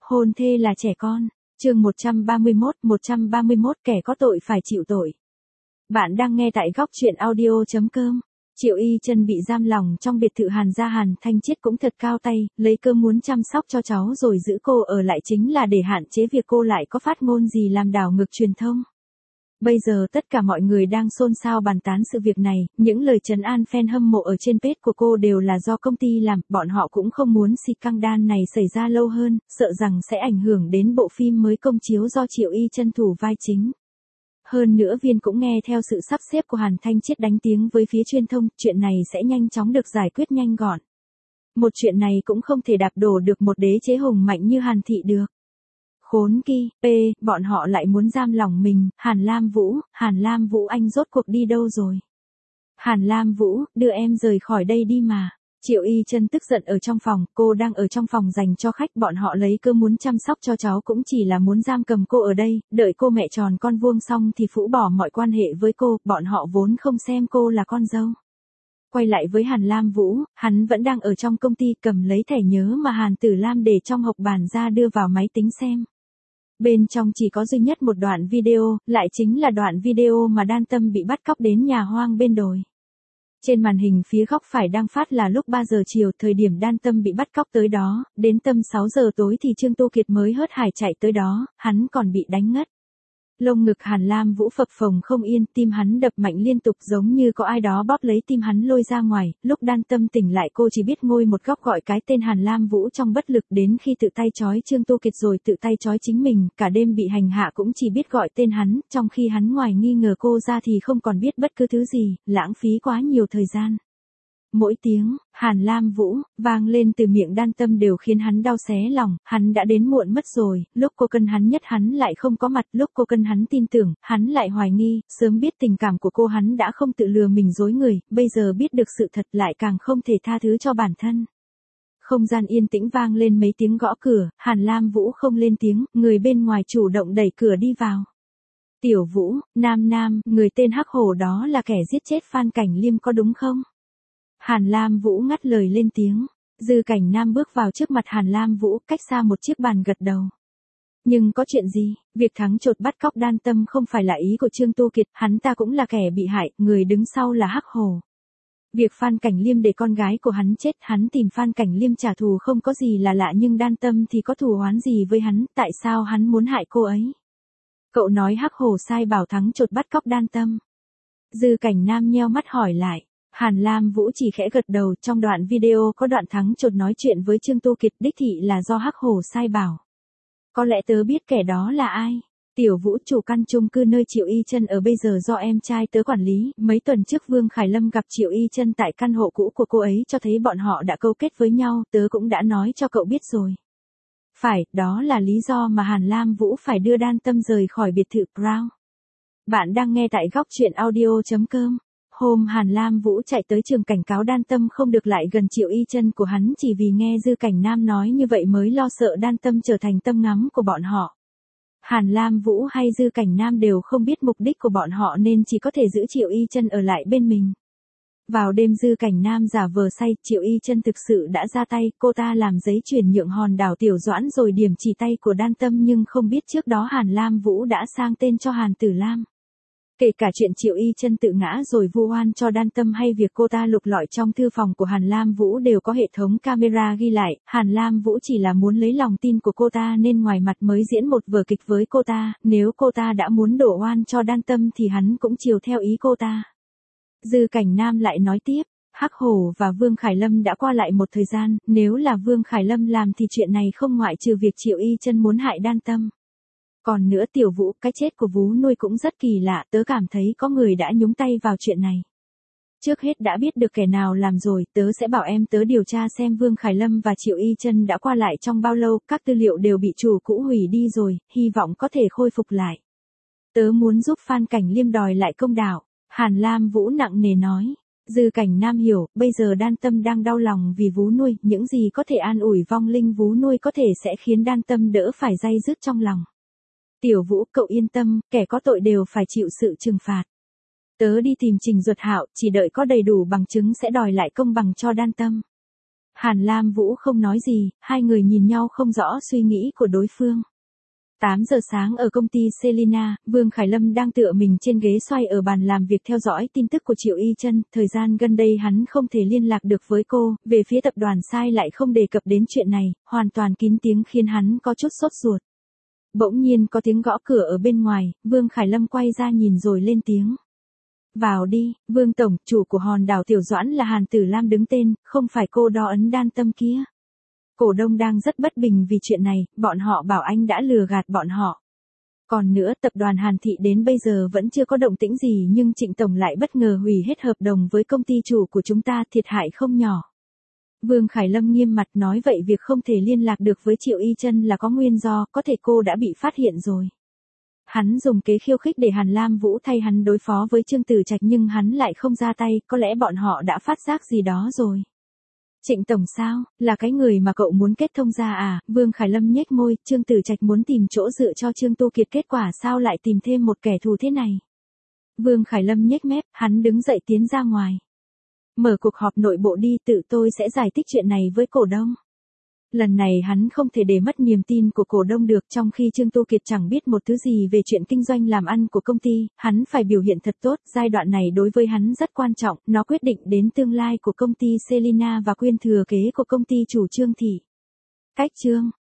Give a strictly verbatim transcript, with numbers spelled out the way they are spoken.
Hôn thê là trẻ con. Chương một trăm ba mươi mốt, một trăm ba mươi mốt kẻ có tội phải chịu tội. Bạn đang nghe tại góc truyện audio chấm com. Triệu Y Chân bị giam lòng trong biệt thự Hàn gia. Hàn Thanh Chiết cũng thật cao tay, lấy cơ muốn chăm sóc cho cháu rồi giữ cô ở lại chính là để hạn chế việc cô lại có phát ngôn gì làm đảo ngược truyền thông. Bây giờ tất cả mọi người đang xôn xao bàn tán sự việc này, những lời trấn an fan hâm mộ ở trên page của cô đều là do công ty làm, bọn họ cũng không muốn scandal này xảy ra lâu hơn, sợ rằng sẽ ảnh hưởng đến bộ phim mới công chiếu do Triệu Y Chân thủ vai chính. Hơn nữa Viên cũng nghe theo sự sắp xếp của Hàn Thanh Chiết đánh tiếng với phía truyền thông, chuyện này sẽ nhanh chóng được giải quyết nhanh gọn. Một chuyện này cũng không thể đạp đổ được một đế chế hùng mạnh như Hàn Thị được. Khốn ki, p, bọn họ lại muốn giam lỏng mình. Hàn Lam Vũ, Hàn Lam Vũ anh rốt cuộc đi đâu rồi? Hàn Lam Vũ, đưa em rời khỏi đây đi mà. Triệu Y Chân tức giận ở trong phòng, cô đang ở trong phòng dành cho khách, bọn họ lấy cơ muốn chăm sóc cho cháu cũng chỉ là muốn giam cầm cô ở đây, đợi cô mẹ tròn con vuông xong thì phũ bỏ mọi quan hệ với cô, bọn họ vốn không xem cô là con dâu. Quay lại với Hàn Lam Vũ, hắn vẫn đang ở trong công ty cầm lấy thẻ nhớ mà Hàn Tử Lam để trong hộp bàn ra đưa vào máy tính xem. Bên trong chỉ có duy nhất một đoạn video, lại chính là đoạn video mà Đan Tâm bị bắt cóc đến nhà hoang bên đồi. Trên màn hình phía góc phải đang phát là lúc ba giờ chiều, thời điểm Đan Tâm bị bắt cóc tới đó, đến tầm sáu giờ tối thì Trương Tô Kiệt mới hớt hải chạy tới đó, hắn còn bị đánh ngất. Lông ngực Hàn Lam Vũ phập phồng không yên, tim hắn đập mạnh liên tục giống như có ai đó bóp lấy tim hắn lôi ra ngoài, lúc Đan Tâm tỉnh lại cô chỉ biết ngồi một góc gọi cái tên Hàn Lam Vũ trong bất lực, đến khi tự tay trói Trương Tô Kiệt rồi tự tay trói chính mình, cả đêm bị hành hạ cũng chỉ biết gọi tên hắn, trong khi hắn ngoài nghi ngờ cô ra thì không còn biết bất cứ thứ gì, lãng phí quá nhiều thời gian. Mỗi tiếng, Hàn Lam Vũ, vang lên từ miệng Đan Tâm đều khiến hắn đau xé lòng, hắn đã đến muộn mất rồi, lúc cô cần hắn nhất hắn lại không có mặt, lúc cô cần hắn tin tưởng, hắn lại hoài nghi, sớm biết tình cảm của cô hắn đã không tự lừa mình dối người, bây giờ biết được sự thật lại càng không thể tha thứ cho bản thân. Không gian yên tĩnh vang lên mấy tiếng gõ cửa, Hàn Lam Vũ không lên tiếng, người bên ngoài chủ động đẩy cửa đi vào. Tiểu Vũ, Nam Nam, người tên Hắc Hổ đó là kẻ giết chết Phan Cảnh Liêm có đúng không? Hàn Lam Vũ ngắt lời lên tiếng. Dư Cảnh Nam bước vào trước mặt Hàn Lam Vũ, cách xa một chiếc bàn gật đầu. Nhưng có chuyện gì? Việc thắng chột bắt cóc Đan Tâm không phải là ý của Trương Tô Kiệt, hắn ta cũng là kẻ bị hại, người đứng sau là Hắc Hổ. Việc Phan Cảnh Liêm để con gái của hắn chết, hắn tìm Phan Cảnh Liêm trả thù không có gì là lạ, nhưng Đan Tâm thì có thù oán gì với hắn, tại sao hắn muốn hại cô ấy? Cậu nói Hắc Hổ sai bảo thắng chột bắt cóc Đan Tâm. Dư Cảnh Nam nheo mắt hỏi lại. Hàn Lam Vũ chỉ khẽ gật đầu, trong đoạn video có đoạn thắng chột nói chuyện với Trương Tô Kiệt, đích thị là do Hắc Hổ sai bảo. Có lẽ tớ biết kẻ đó là ai. Tiểu Vũ, chủ căn chung cư nơi Triệu Y Chân ở bây giờ do em trai tớ quản lý, mấy tuần trước Vương Khải Lâm gặp Triệu Y Chân tại căn hộ cũ của cô ấy cho thấy bọn họ đã câu kết với nhau, tớ cũng đã nói cho cậu biết rồi. Phải, đó là lý do mà Hàn Lam Vũ phải đưa Đan Tâm rời khỏi biệt thự Crown. Bạn đang nghe tại góc truyện audio chấm com. Hôm Hàn Lam Vũ chạy tới trường cảnh cáo Đan Tâm không được lại gần Triệu Y Chân của hắn, chỉ vì nghe Dư Cảnh Nam nói như vậy mới lo sợ Đan Tâm trở thành tâm ngắm của bọn họ. Hàn Lam Vũ hay Dư Cảnh Nam đều không biết mục đích của bọn họ nên chỉ có thể giữ Triệu Y Chân ở lại bên mình. Vào đêm Dư Cảnh Nam giả vờ say, Triệu Y Chân thực sự đã ra tay, cô ta làm giấy chuyển nhượng hòn đảo Tiểu Doãn rồi điểm chỉ tay của Đan Tâm, nhưng không biết trước đó Hàn Lam Vũ đã sang tên cho Hàn Tử Lam. Kể cả chuyện Triệu Y Chân tự ngã rồi vu oan cho Đan Tâm hay việc cô ta lục lọi trong thư phòng của Hàn Lam Vũ đều có hệ thống camera ghi lại, Hàn Lam Vũ chỉ là muốn lấy lòng tin của cô ta nên ngoài mặt mới diễn một vở kịch với cô ta, nếu cô ta đã muốn đổ oan cho Đan Tâm thì hắn cũng chiều theo ý cô ta. Dư Cảnh Nam lại nói tiếp, Hắc Hổ và Vương Khải Lâm đã qua lại một thời gian, nếu là Vương Khải Lâm làm thì chuyện này không ngoại trừ việc Triệu Y Chân muốn hại Đan Tâm. Còn nữa Tiểu Vũ, cái chết của Vú Nuôi cũng rất kỳ lạ, tớ cảm thấy có người đã nhúng tay vào chuyện này. Trước hết đã biết được kẻ nào làm rồi, tớ sẽ bảo em tớ điều tra xem Vương Khải Lâm và Triệu Y Chân đã qua lại trong bao lâu, các tư liệu đều bị chủ cũ hủy đi rồi, hy vọng có thể khôi phục lại. Tớ muốn giúp Phan Cảnh Liêm đòi lại công đạo, Hàn Lam Vũ nặng nề nói. Dư Cảnh Nam hiểu, bây giờ Đan Tâm đang đau lòng vì Vú Nuôi, những gì có thể an ủi vong linh Vú Nuôi có thể sẽ khiến Đan Tâm đỡ phải day dứt trong lòng. Tiểu Vũ, cậu yên tâm, kẻ có tội đều phải chịu sự trừng phạt. Tớ đi tìm Trình Duật Hạo, chỉ đợi có đầy đủ bằng chứng sẽ đòi lại công bằng cho Đan Tâm. Hàn Lam Vũ không nói gì, hai người nhìn nhau không rõ suy nghĩ của đối phương. tám giờ sáng ở công ty Selina, Vương Khải Lâm đang tựa mình trên ghế xoay ở bàn làm việc theo dõi tin tức của Triệu Y Chân, thời gian gần đây hắn không thể liên lạc được với cô, về phía tập đoàn sai lại không đề cập đến chuyện này, hoàn toàn kín tiếng khiến hắn có chút sốt ruột. Bỗng nhiên có tiếng gõ cửa ở bên ngoài, Vương Khải Lâm quay ra nhìn rồi lên tiếng. Vào đi, Vương Tổng, chủ của hòn đảo Tiểu Doãn là Hàn Tử Lam đứng tên, không phải cô Đo Ấn Đan Tâm kia. Cổ đông đang rất bất bình vì chuyện này, bọn họ bảo anh đã lừa gạt bọn họ. Còn nữa, tập đoàn Hàn Thị đến bây giờ vẫn chưa có động tĩnh gì nhưng Trịnh Tổng lại bất ngờ hủy hết hợp đồng với công ty chủ của chúng ta, thiệt hại không nhỏ. Vương Khải Lâm nghiêm mặt nói vậy việc không thể liên lạc được với Triệu Y Chân là có nguyên do, có thể cô đã bị phát hiện rồi. Hắn dùng kế khiêu khích để Hàn Lam Vũ thay hắn đối phó với Trương Tử Trạch nhưng hắn lại không ra tay, có lẽ bọn họ đã phát giác gì đó rồi. Trịnh Tổng sao, là cái người mà cậu muốn kết thông ra à? Vương Khải Lâm nhếch môi, Trương Tử Trạch muốn tìm chỗ dựa cho Trương Tu Kiệt, kết quả sao lại tìm thêm một kẻ thù thế này? Vương Khải Lâm nhếch mép, hắn đứng dậy tiến ra ngoài. Mở cuộc họp nội bộ đi, tự tôi sẽ giải thích chuyện này với cổ đông. Lần này hắn không thể để mất niềm tin của cổ đông được, trong khi Trương Tu Kiệt chẳng biết một thứ gì về chuyện kinh doanh làm ăn của công ty, hắn phải biểu hiện thật tốt, giai đoạn này đối với hắn rất quan trọng, nó quyết định đến tương lai của công ty Selina và quyền thừa kế của công ty chủ Trương Thị. Cách chương